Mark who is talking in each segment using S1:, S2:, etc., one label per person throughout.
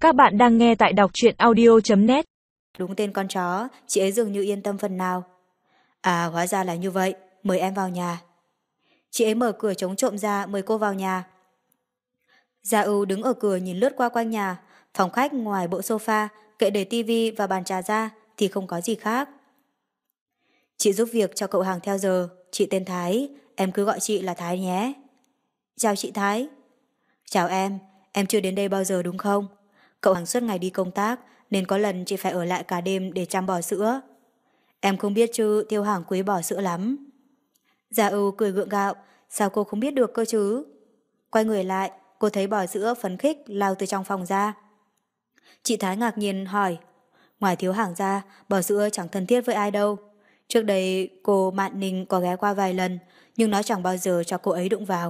S1: Các bạn đang nghe tại đọc truyện audio.net.
S2: Đúng tên con chó, chị ấy dường như yên tâm phần nào. À, hóa ra là như vậy, mời em vào nhà. Chị ấy mở cửa chống trộm ra mời cô vào nhà. Gia Ưu đứng ở cửa nhìn lướt qua quanh nhà. Phòng khách ngoài bộ sofa, kệ để tivi và bàn trà ra thì không có gì khác. Chị giúp việc cho cậu hàng theo giờ. Chị tên Thái, em cứ gọi chị là Thái nhé. Chào chị Thái. Chào em chưa đến đây bao giờ đúng không? Cậu hàng suốt ngày đi công tác nên có lần chị phải ở lại cả đêm để chăm bò sữa. Em không biết chứ, Tiêu Hàng quý bò sữa lắm. Gia Ưu cười gượng gạo, sao cô không biết được cơ chứ? Quay người lại, cô thấy bò sữa phấn khích lao từ trong phòng ra. Chị Thái ngạc nhiên hỏi, ngoài Thiếu Hàng ra, bò sữa chẳng thân thiết với ai đâu. Trước đây cô Mạn Ninh có ghé qua vài lần, nhưng nó chẳng bao giờ cho cô ấy đụng vào.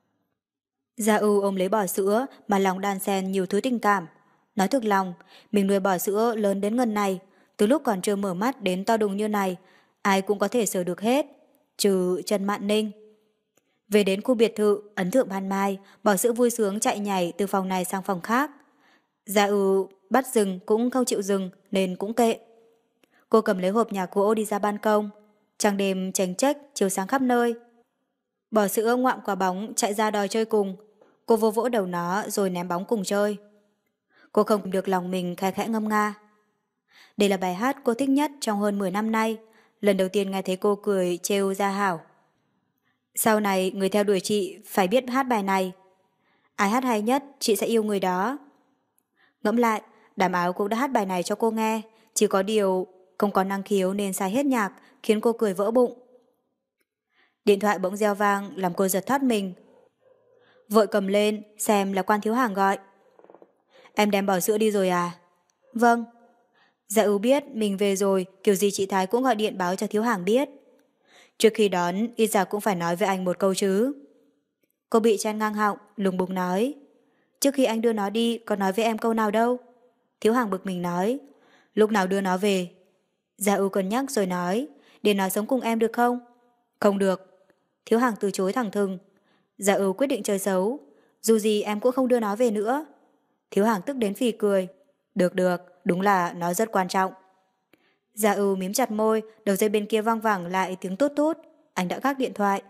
S2: Gia Ưu ôm lấy bò sữa mà lòng đan xen nhiều thứ tình cảm. Nói thực lòng, mình nuôi bò sữa lớn đến ngần này, từ lúc còn chưa mở mắt đến to đùng như này, ai cũng có thể sờ được hết, trừ Trần Mạn Ninh. Về đến khu biệt thự, ấn tượng ban mai, bò sữa vui sướng chạy nhảy từ phòng này sang phòng khác. Gia Ưu bắt dừng cũng không chịu dừng nên cũng kệ. Cô cầm lấy hộp nhà gỗ đi ra ban công. Trăng đêm chênh chếch chiếu sáng khắp nơi. Bò sữa ngoạm quả bóng chạy ra đòi chơi cùng. Cô vô vỗ đầu nó rồi ném bóng cùng chơi. Cô không kìm được lòng mình khẽ khẽ ngâm nga. Đây là bài hát cô thích nhất trong hơn 10 năm nay. Lần đầu tiên nghe thấy cô cười trêu Gia Hảo. Sau này người theo đuổi chị phải biết hát bài này. Ai hát hay nhất chị sẽ yêu người đó. Ngẫm lại, Đảm Áo cũng đã hát bài này cho cô nghe. Chỉ có điều không có năng khiếu nên sai hết nhạc, khiến cô cười vỡ bụng. Điện thoại bỗng reo vang làm cô giật thoát mình. Vội cầm lên xem là Quan Thiếu Hàng gọi. Em đem bò sữa đi rồi à? Vâng. Dạ biết mình về rồi, kiểu gì chị Thái cũng gọi điện báo cho Thiếu Hàng biết. Trước khi đón, ít ra cũng phải nói với anh một câu chứ. Cô bị chen ngang họng, lùng bùng nói. Trước khi anh đưa nó đi, có nói với em câu nào đâu. Thiếu Hàng bực mình nói. Lúc nào đưa nó về? Dạ cân nhắc rồi nói. Để nó sống cùng em được không? Không được. Thiếu Hàng từ chối thẳng thừng. Dạ quyết định chơi xấu. Dù gì em cũng không đưa nó về nữa. Thiếu Hàng tức đến phì cười. Được được, đúng là nó rất quan trọng. Dạ mím chặt môi, đầu dây bên kia vang vẳng lại tiếng tút tút. Anh đã gác điện thoại.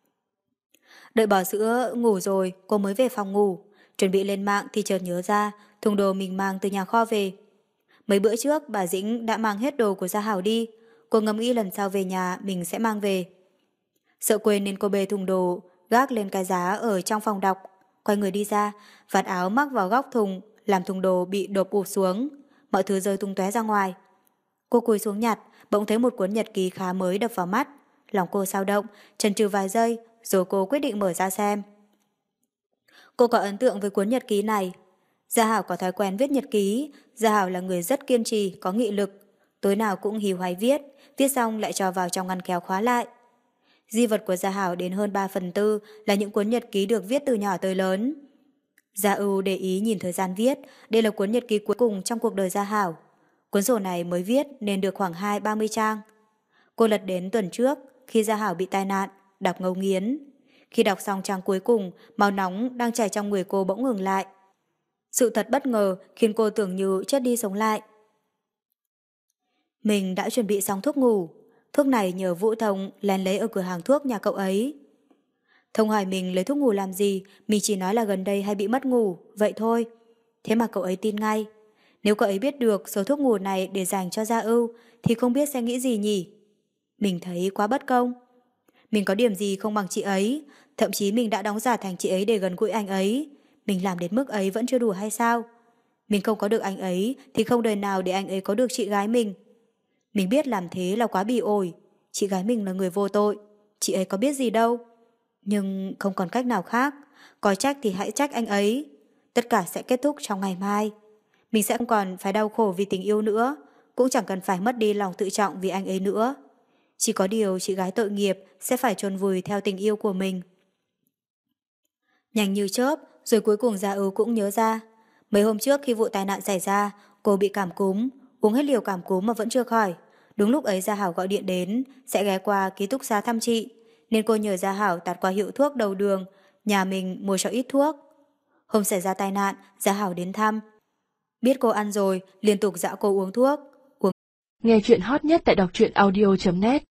S2: Đợi bò sữa ngủ rồi, cô mới về phòng ngủ. Chuẩn bị lên mạng thì chợt nhớ ra thùng đồ mình mang từ nhà kho về. Mấy bữa trước bà Dĩnh đã mang hết đồ của Gia Hảo đi. Cô ngẫm nghĩ lần sau về nhà mình sẽ mang về. Sợ quên nên cô bê thùng đồ gác lên cái giá ở trong phòng đọc. Quay người đi ra, vạt áo mắc vào góc thùng làm thùng đồ bị đột ụp xuống. Mọi thứ rơi tung tóe ra ngoài. Cô cúi xuống nhặt, bỗng thấy một cuốn nhật ký khá mới đập vào mắt. Lòng cô xao động, chần chừ vài giây, rồi cô quyết định mở ra xem. Cô có ấn tượng với cuốn nhật ký này. Gia Hảo có thói quen viết nhật ký. Gia Hảo là người rất kiên trì, có nghị lực. Tối nào cũng hí hoáy viết xong lại cho vào trong ngăn kéo khóa lại. Di vật của Gia Hảo đến hơn 3/4 là những cuốn nhật ký được viết từ nhỏ tới lớn. Gia Ưu để ý nhìn thời gian viết, đây là cuốn nhật ký cuối cùng trong cuộc đời Gia Hảo. Cuốn sổ này mới viết nên được khoảng 20-30 trang. Cô lật đến tuần trước, khi Gia Hảo bị tai nạn, đọc ngấu nghiến. Khi đọc xong trang cuối cùng, máu nóng đang chảy trong người cô bỗng ngừng lại. Sự thật bất ngờ khiến cô tưởng như chết đi sống lại. Mình đã chuẩn bị xong thuốc ngủ. Thuốc này nhờ Vũ Thông lén lấy ở cửa hàng thuốc nhà cậu ấy. Thông hỏi mình lấy thuốc ngủ làm gì, mình chỉ nói là gần đây hay bị mất ngủ, vậy thôi. Thế mà cậu ấy tin ngay. Nếu cậu ấy biết được số thuốc ngủ này để dành cho Gia Ưu thì không biết sẽ nghĩ gì nhỉ? Mình thấy quá bất công. Mình có điểm gì không bằng chị ấy, thậm chí mình đã đóng giả thành chị ấy để gần gũi anh ấy. Mình làm đến mức ấy vẫn chưa đủ hay sao? Mình không có được anh ấy thì không đời nào để anh ấy có được chị gái mình. Mình biết làm thế là quá bị ổi. Chị gái mình là người vô tội, chị ấy có biết gì đâu. Nhưng không còn cách nào khác. Có trách thì hãy trách anh ấy. Tất cả sẽ kết thúc trong ngày mai. Mình sẽ không còn phải đau khổ vì tình yêu nữa, cũng chẳng cần phải mất đi lòng tự trọng vì anh ấy nữa. Chỉ có điều chị gái tội nghiệp sẽ phải chôn vùi theo tình yêu của mình. Nhanh như chớp, rồi cuối cùng Gia Ưu cũng nhớ ra. Mấy hôm trước khi vụ tai nạn xảy ra, cô bị cảm cúm, uống hết liều cảm cúm mà vẫn chưa khỏi. Đúng lúc ấy Gia Hảo gọi điện đến, sẽ ghé qua ký túc xá thăm chị, nên cô nhờ Gia Hảo tạt qua hiệu thuốc đầu đường, nhà mình mua cho ít thuốc. Hôm xảy ra tai nạn, Gia Hảo đến thăm. Biết cô ăn rồi, liên tục dặn cô uống thuốc.
S3: Nghe chuyện hot nhất tại đọc truyện audio.net